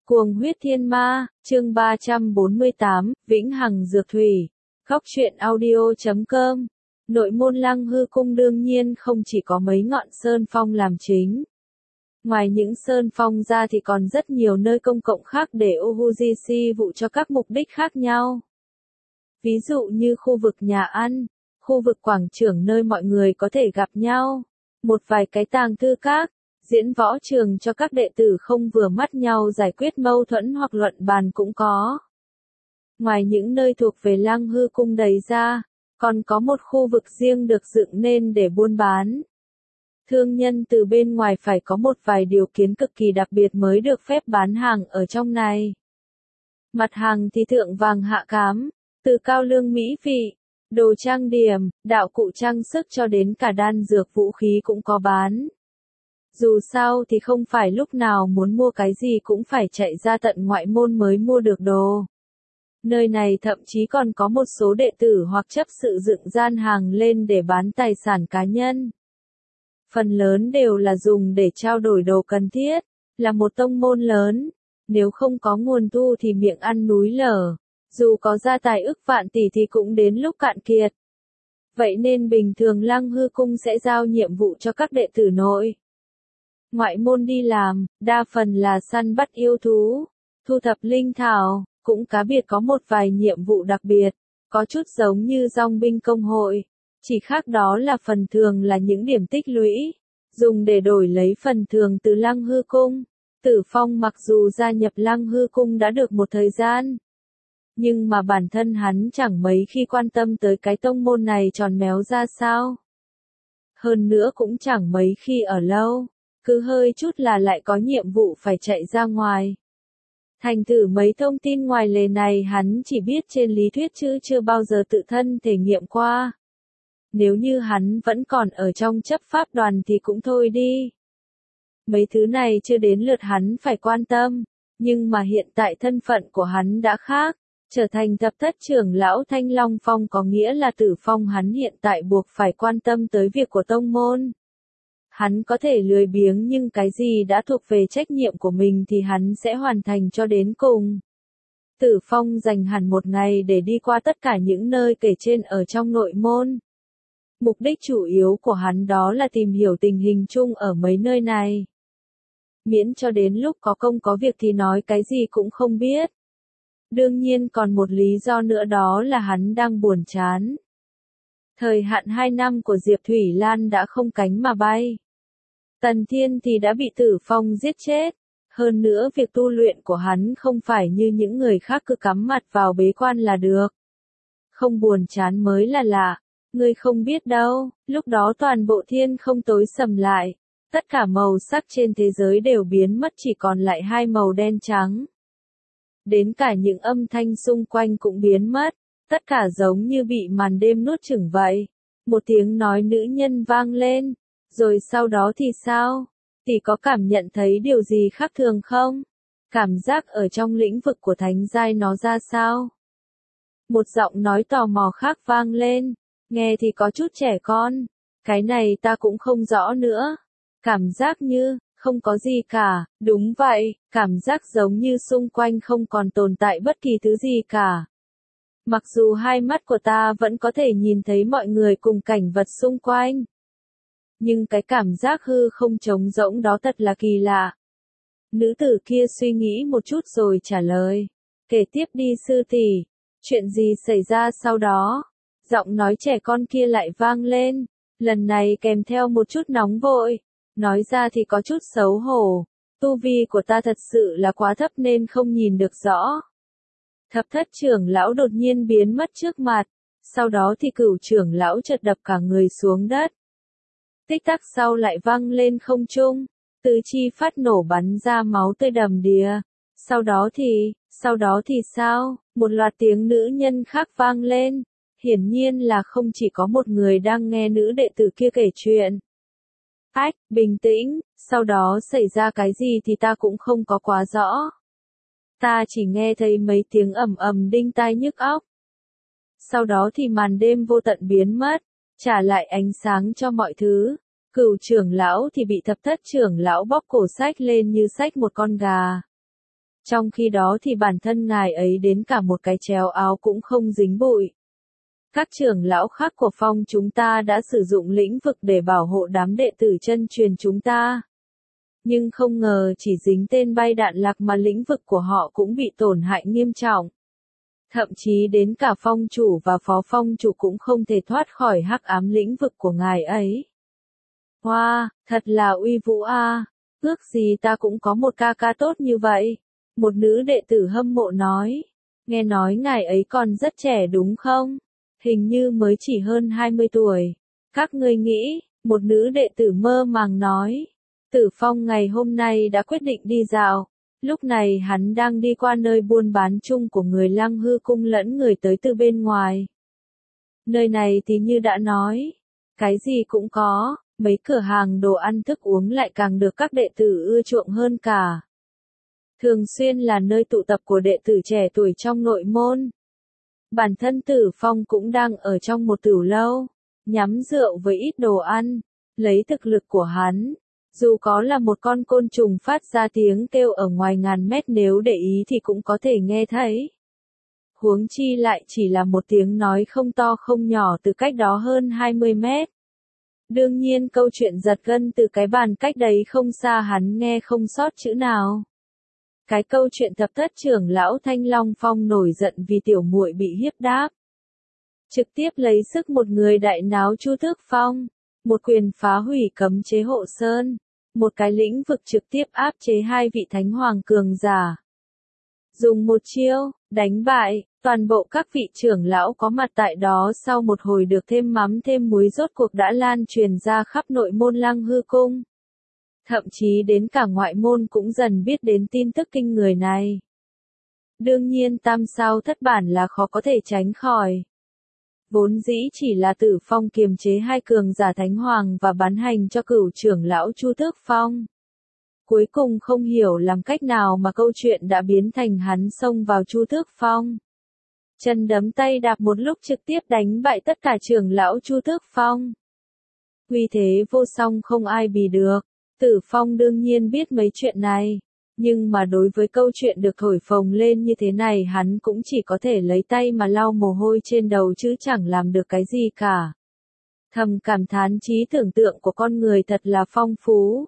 Cuồng huyết thiên ma, chương 348, Vĩnh Hằng Dược Thủy. Góc truyện audio.com. Nội môn Lăng Hư Cung đương nhiên không chỉ có mấy ngọn sơn phong làm chính. Ngoài những sơn phong ra thì còn rất nhiều nơi công cộng khác để UGC vụ cho các mục đích khác nhau. Ví dụ như khu vực nhà ăn, khu vực quảng trường nơi mọi người có thể gặp nhau, một vài cái tàng thư các, diễn võ trường cho các đệ tử không vừa mắt nhau giải quyết mâu thuẫn hoặc luận bàn cũng có. Ngoài những nơi thuộc về Lăng Hư Cung đầy ra, còn có một khu vực riêng được dựng nên để buôn bán. Thương nhân từ bên ngoài phải có một vài điều kiện cực kỳ đặc biệt mới được phép bán hàng ở trong này. Mặt hàng thì thượng vàng hạ cám, từ cao lương mỹ vị, đồ trang điểm, đạo cụ trang sức cho đến cả đan dược vũ khí cũng có bán. Dù sao thì không phải lúc nào muốn mua cái gì cũng phải chạy ra tận ngoại môn mới mua được đồ. Nơi này thậm chí còn có một số đệ tử hoặc chấp sự dựng gian hàng lên để bán tài sản cá nhân. Phần lớn đều là dùng để trao đổi đồ cần thiết, là một tông môn lớn, nếu không có nguồn thu thì miệng ăn núi lở, dù có gia tài ức vạn tỷ thì cũng đến lúc cạn kiệt. Vậy nên bình thường Lăng Hư Cung sẽ giao nhiệm vụ cho các đệ tử nội ngoại môn đi làm, đa phần là săn bắt yêu thú, thu thập linh thảo, cũng cá biệt có một vài nhiệm vụ đặc biệt, có chút giống như dòng binh công hội, chỉ khác đó là phần thường là những điểm tích lũy, dùng để đổi lấy phần thường từ Lăng Hư Cung. Tử Phong mặc dù gia nhập Lăng Hư Cung đã được một thời gian, nhưng mà bản thân hắn chẳng mấy khi quan tâm tới cái tông môn này tròn méo ra sao. Hơn nữa cũng chẳng mấy khi ở lâu, cứ hơi chút là lại có nhiệm vụ phải chạy ra ngoài. Thành thử mấy thông tin ngoài lề này hắn chỉ biết trên lý thuyết chứ chưa bao giờ tự thân thể nghiệm qua. Nếu như hắn vẫn còn ở trong chấp pháp đoàn thì cũng thôi đi. Mấy thứ này chưa đến lượt hắn phải quan tâm, nhưng mà hiện tại thân phận của hắn đã khác, trở thành thập thất trưởng lão Thanh Long Phong có nghĩa là Tử Phong hắn hiện tại buộc phải quan tâm tới việc của tông môn. Hắn có thể lười biếng nhưng cái gì đã thuộc về trách nhiệm của mình thì hắn sẽ hoàn thành cho đến cùng. Tử Phong dành hẳn một ngày để đi qua tất cả những nơi kể trên ở trong nội môn. Mục đích chủ yếu của hắn đó là tìm hiểu tình hình chung ở mấy nơi này. Miễn cho đến lúc có công có việc thì nói cái gì cũng không biết. Đương nhiên còn một lý do nữa đó là hắn đang buồn chán. Thời hạn 2 năm của Diệp Thủy Lan đã không cánh mà bay. Tần Thiên thì đã bị Tử Phong giết chết. Hơn nữa việc tu luyện của hắn không phải như những người khác cứ cắm mặt vào bế quan là được. Không buồn chán mới là lạ. Ngươi không biết đâu, lúc đó toàn bộ thiên không tối sầm lại. Tất cả màu sắc trên thế giới đều biến mất chỉ còn lại 2 màu đen trắng. Đến cả những âm thanh xung quanh cũng biến mất. Tất cả giống như bị màn đêm nuốt chửng vậy. Một tiếng nói nữ nhân vang lên. Rồi sau đó thì sao? Tỷ có cảm nhận thấy điều gì khác thường không? Cảm giác ở trong lĩnh vực của thánh giai nó ra sao? Một giọng nói tò mò khác vang lên. Nghe thì có chút trẻ con. Cái này ta cũng không rõ nữa. Cảm giác như, không có gì cả. Đúng vậy, cảm giác giống như xung quanh không còn tồn tại bất kỳ thứ gì cả. Mặc dù hai mắt của ta vẫn có thể nhìn thấy mọi người cùng cảnh vật xung quanh. Nhưng cái cảm giác hư không trống rỗng đó thật là kỳ lạ. Nữ tử kia suy nghĩ một chút rồi trả lời. Kể tiếp đi sư tỷ, chuyện gì xảy ra sau đó? Giọng nói trẻ con kia lại vang lên, lần này kèm theo một chút nóng vội. Nói ra thì có chút xấu hổ. Tu vi của ta thật sự là quá thấp nên không nhìn được rõ. Thập thất trưởng lão đột nhiên biến mất trước mặt. Sau đó thì cửu trưởng lão chợt đập cả người xuống đất. Tích tắc sau lại văng lên không trung. Tứ chi phát nổ bắn ra máu tươi đầm đìa. Sau đó thì sao? Một loạt tiếng nữ nhân khác vang lên. Hiển nhiên là không chỉ có một người đang nghe nữ đệ tử kia kể chuyện. Ách, bình tĩnh, sau đó xảy ra cái gì thì ta cũng không có quá rõ. Ta chỉ nghe thấy mấy tiếng ầm ầm đinh tai nhức óc. Sau đó thì màn đêm vô tận biến mất, trả lại ánh sáng cho mọi thứ. Cửu trưởng lão thì bị thập thất trưởng lão bóp cổ xách lên như xách một con gà. Trong khi đó thì bản thân ngài ấy đến cả một cái chéo áo cũng không dính bụi. Các trưởng lão khác của phong chúng ta đã sử dụng lĩnh vực để bảo hộ đám đệ tử chân truyền chúng ta. Nhưng không ngờ chỉ dính tên bay đạn lạc mà lĩnh vực của họ cũng bị tổn hại nghiêm trọng. Thậm chí đến cả phong chủ và phó phong chủ cũng không thể thoát khỏi hắc ám lĩnh vực của ngài ấy. Wow, thật là uy vũ a! Ước gì ta cũng có một ca ca tốt như vậy. Một nữ đệ tử hâm mộ nói. Nghe nói ngài ấy còn rất trẻ đúng không? Hình như mới chỉ hơn 20 tuổi. Các ngươi nghĩ, một nữ đệ tử mơ màng nói. Tử Phong ngày hôm nay đã quyết định đi dạo. Lúc này hắn đang đi qua nơi buôn bán chung của người Lăng Hư Cung lẫn người tới từ bên ngoài. Nơi này thì như đã nói, cái gì cũng có, mấy cửa hàng đồ ăn thức uống lại càng được các đệ tử ưa chuộng hơn cả. Thường xuyên là nơi tụ tập của đệ tử trẻ tuổi trong nội môn. Bản thân Tử Phong cũng đang ở trong một tửu lâu, nhắm rượu với ít đồ ăn, lấy thực lực của hắn. Dù có là một con côn trùng phát ra tiếng kêu ở ngoài ngàn mét nếu để ý thì cũng có thể nghe thấy. Huống chi lại chỉ là một tiếng nói không to không nhỏ từ cách đó hơn 20 mét. Đương nhiên câu chuyện giật gân từ cái bàn cách đấy không xa hắn nghe không sót chữ nào. Cái câu chuyện thập thất trưởng lão Thanh Long Phong nổi giận vì tiểu muội bị hiếp đáp. Trực tiếp lấy sức một người đại náo Chu Tước Phong, một quyền phá hủy cấm chế hộ sơn, một cái lĩnh vực trực tiếp áp chế hai vị thánh hoàng cường giả. Dùng một chiêu, đánh bại, toàn bộ các vị trưởng lão có mặt tại đó sau một hồi được thêm mắm thêm muối rốt cuộc đã lan truyền ra khắp nội môn Lăng Hư Cung. Thậm chí đến cả ngoại môn cũng dần biết đến tin tức kinh người này. Đương nhiên tam sao thất bản là khó có thể tránh khỏi. Vốn dĩ chỉ là Tử Phong kiềm chế hai cường giả thánh hoàng và bán hành cho cửu trưởng lão Chu Tước Phong. Cuối cùng không hiểu làm cách nào mà câu chuyện đã biến thành hắn xông vào Chu Tước Phong. Chân đấm tay đạp một lúc trực tiếp đánh bại tất cả trưởng lão Chu Tước Phong. Uy thế vô song không ai bì được. Tử Phong đương nhiên biết mấy chuyện này. Nhưng mà đối với câu chuyện được thổi phồng lên như thế này hắn cũng chỉ có thể lấy tay mà lau mồ hôi trên đầu chứ chẳng làm được cái gì cả. Thầm cảm thán trí tưởng tượng của con người thật là phong phú.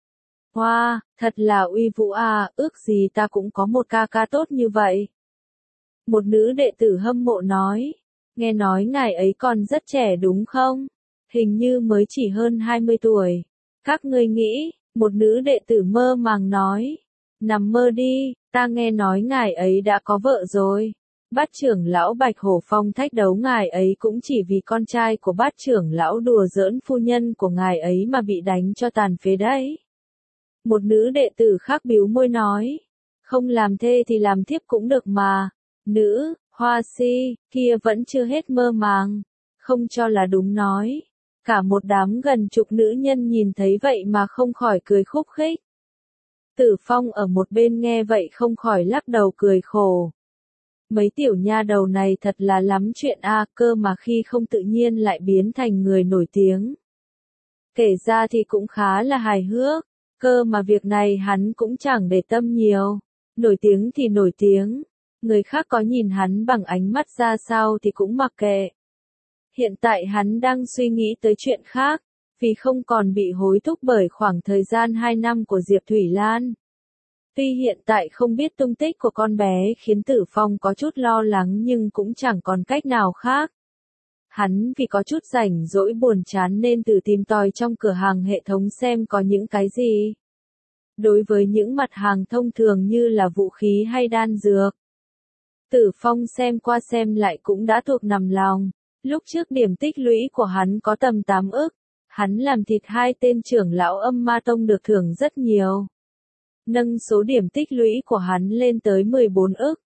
Wow, thật là uy vũ à, ước gì ta cũng có một ca ca tốt như vậy. Một nữ đệ tử hâm mộ nói, nghe nói ngài ấy còn rất trẻ đúng không? Hình như mới chỉ hơn 20 tuổi. Các ngươi nghĩ, một nữ đệ tử mơ màng nói. Nằm mơ đi, ta nghe nói ngài ấy đã có vợ rồi. Bát trưởng lão Bạch Hổ Phong thách đấu ngài ấy cũng chỉ vì con trai của bát trưởng lão đùa giỡn phu nhân của ngài ấy mà bị đánh cho tàn phế đấy. Một nữ đệ tử khác bĩu môi nói. Không làm thê thì làm thiếp cũng được mà. Nữ, hoa si, kia vẫn chưa hết mơ màng. Không cho là đúng nói. Cả một đám gần chục nữ nhân nhìn thấy vậy mà không khỏi cười khúc khích. Tử Phong ở một bên nghe vậy không khỏi lắc đầu cười khổ. Mấy tiểu nha đầu này thật là lắm chuyện a, cơ mà khi không tự nhiên lại biến thành người nổi tiếng. Kể ra thì cũng khá là hài hước, cơ mà việc này hắn cũng chẳng để tâm nhiều. Nổi tiếng thì nổi tiếng, người khác có nhìn hắn bằng ánh mắt ra sao thì cũng mặc kệ. Hiện tại hắn đang suy nghĩ tới chuyện khác, vì không còn bị hối thúc bởi khoảng thời gian 2 năm của Diệp Thủy Lan. Tuy hiện tại không biết tung tích của con bé khiến Tử Phong có chút lo lắng nhưng cũng chẳng còn cách nào khác. Hắn vì có chút rảnh rỗi buồn chán nên tự tìm tòi trong cửa hàng hệ thống xem có những cái gì. Đối với những mặt hàng thông thường như là vũ khí hay đan dược, Tử Phong xem qua xem lại cũng đã thuộc nằm lòng. Lúc trước điểm tích lũy của hắn có tầm 8 ức, hắn làm thịt 2 tên trưởng lão Âm Ma Tông được thưởng rất nhiều. Nâng số điểm tích lũy của hắn lên tới 14 ức.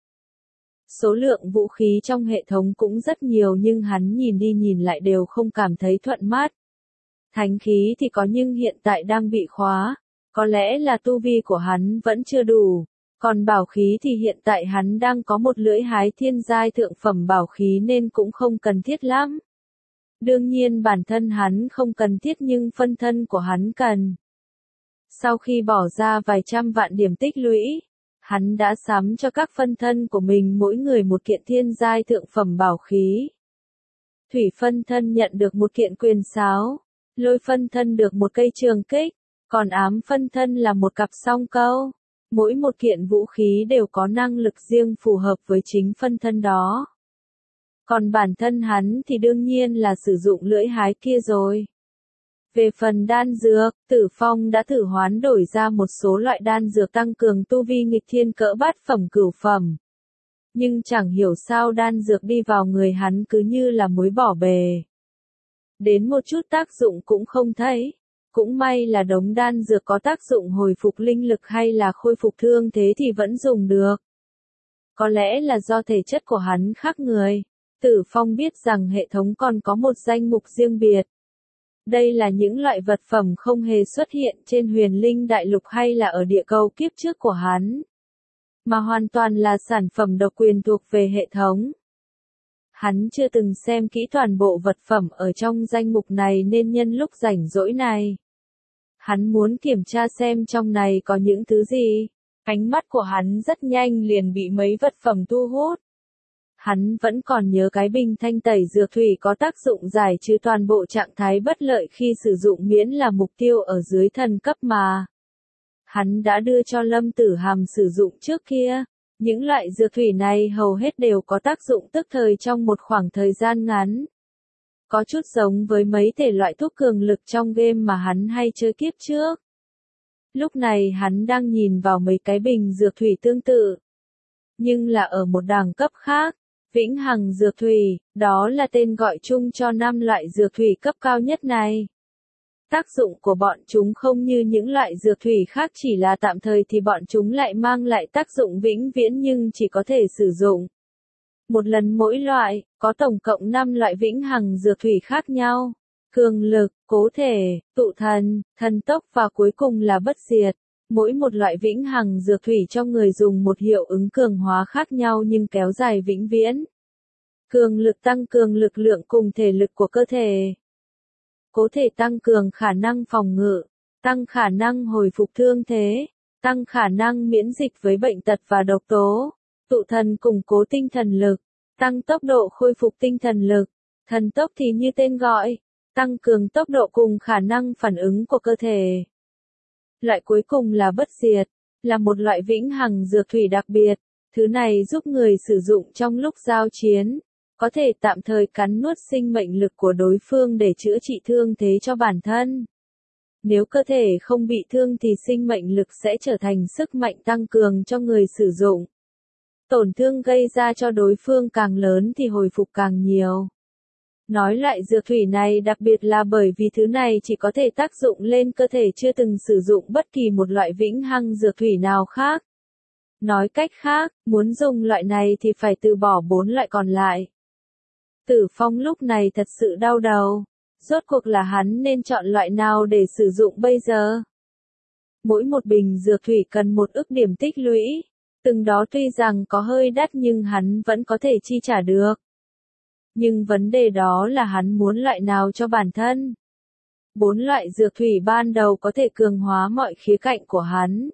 Số lượng vũ khí trong hệ thống cũng rất nhiều nhưng hắn nhìn đi nhìn lại đều không cảm thấy thuận mắt. Thánh khí thì có nhưng hiện tại đang bị khóa, có lẽ là tu vi của hắn vẫn chưa đủ. Còn bảo khí thì hiện tại hắn đang có một lưỡi hái thiên giai thượng phẩm bảo khí nên cũng không cần thiết lắm. Đương nhiên bản thân hắn không cần thiết nhưng phân thân của hắn cần. Sau khi bỏ ra vài trăm vạn điểm tích lũy, Hắn đã sắm cho các phân thân của mình mỗi người một kiện thiên giai thượng phẩm bảo khí. Thủy phân thân nhận được một kiện quyền sáo, lôi phân thân được một cây trường kích, còn ám phân thân là một cặp song câu. Mỗi một kiện vũ khí đều có năng lực riêng phù hợp với chính phân thân đó. Còn bản thân hắn thì đương nhiên là sử dụng lưỡi hái kia rồi. Về phần đan dược, Tử Phong đã thử hoán đổi ra một số loại đan dược tăng cường tu vi nghịch thiên cỡ bát phẩm cửu phẩm. Nhưng chẳng hiểu sao đan dược đi vào người hắn cứ như là muối bỏ bề. Đến một chút tác dụng cũng không thấy. Cũng may là đống đan dược có tác dụng hồi phục linh lực hay là khôi phục thương thế thì vẫn dùng được. Có lẽ là do thể chất của hắn khác người. Tử Phong biết rằng hệ thống còn có một danh mục riêng biệt. Đây là những loại vật phẩm không hề xuất hiện trên huyền linh đại lục hay là ở địa cầu kiếp trước của hắn. Mà hoàn toàn là sản phẩm độc quyền thuộc về hệ thống. Hắn chưa từng xem kỹ toàn bộ vật phẩm ở trong danh mục này nên nhân lúc rảnh rỗi này. Hắn muốn kiểm tra xem trong này có những thứ gì. Ánh mắt của hắn rất nhanh liền bị mấy vật phẩm thu hút. Hắn vẫn còn nhớ cái bình thanh tẩy dược thủy có tác dụng giải trừ toàn bộ trạng thái bất lợi khi sử dụng miễn là mục tiêu ở dưới thần cấp mà. Hắn đã đưa cho Lâm Tử Hàm sử dụng trước kia. Những loại dược thủy này hầu hết đều có tác dụng tức thời trong một khoảng thời gian ngắn. Có chút giống với mấy thể loại thuốc cường lực trong game mà hắn hay chơi kiếp trước. Lúc này hắn đang nhìn vào mấy cái bình dược thủy tương tự. Nhưng là ở một đẳng cấp khác. Vĩnh Hằng dược thủy, đó là tên gọi chung cho 5 loại dược thủy cấp cao nhất này. Tác dụng của bọn chúng không như những loại dược thủy khác chỉ là tạm thời thì bọn chúng lại mang lại tác dụng vĩnh viễn nhưng chỉ có thể sử dụng một lần mỗi loại, có tổng cộng 5 loại Vĩnh Hằng dược thủy khác nhau. Cường lực, cố thể, tụ thần, thần tốc và cuối cùng là bất diệt. Mỗi một loại Vĩnh Hằng dược thủy cho người dùng một hiệu ứng cường hóa khác nhau nhưng kéo dài vĩnh viễn. Cường lực tăng cường lực lượng cùng thể lực của cơ thể. Cố thể tăng cường khả năng phòng ngự, tăng khả năng hồi phục thương thế, tăng khả năng miễn dịch với bệnh tật và độc tố. Tụ thần củng cố tinh thần lực, tăng tốc độ khôi phục tinh thần lực. Thần tốc thì như tên gọi, tăng cường tốc độ cùng khả năng phản ứng của cơ thể. Loại cuối cùng là bất diệt, là một loại Vĩnh Hằng dược thủy đặc biệt. Thứ này giúp người sử dụng trong lúc giao chiến, có thể tạm thời cắn nuốt sinh mệnh lực của đối phương để chữa trị thương thế cho bản thân. Nếu cơ thể không bị thương thì sinh mệnh lực sẽ trở thành sức mạnh tăng cường cho người sử dụng. Tổn thương gây ra cho đối phương càng lớn thì hồi phục càng nhiều. Nói loại dược thủy này đặc biệt là bởi vì thứ này chỉ có thể tác dụng lên cơ thể chưa từng sử dụng bất kỳ một loại Vĩnh Hằng dược thủy nào khác. Nói cách khác, muốn dùng loại này thì phải từ bỏ 4 loại còn lại. Tử Phong lúc này thật sự đau đầu. Rốt cuộc là hắn nên chọn loại nào để sử dụng bây giờ? Mỗi một bình dược thủy cần 1 ức điểm tích lũy. Từng đó tuy rằng có hơi đắt nhưng hắn vẫn có thể chi trả được. Nhưng vấn đề đó là hắn muốn loại nào cho bản thân. 4 loại dược thủy ban đầu có thể cường hóa mọi khía cạnh của hắn.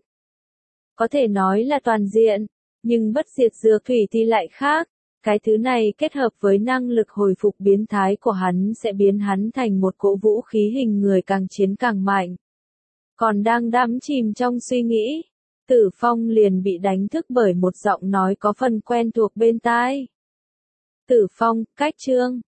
Có thể nói là toàn diện, nhưng bất diệt dược thủy thì lại khác. Cái thứ này kết hợp với năng lực hồi phục biến thái của hắn sẽ biến hắn thành một cỗ vũ khí hình người càng chiến càng mạnh. Còn đang đắm chìm trong suy nghĩ, Tử Phong liền bị đánh thức bởi một giọng nói có phần quen thuộc bên tai. Tử Phong, cách chương.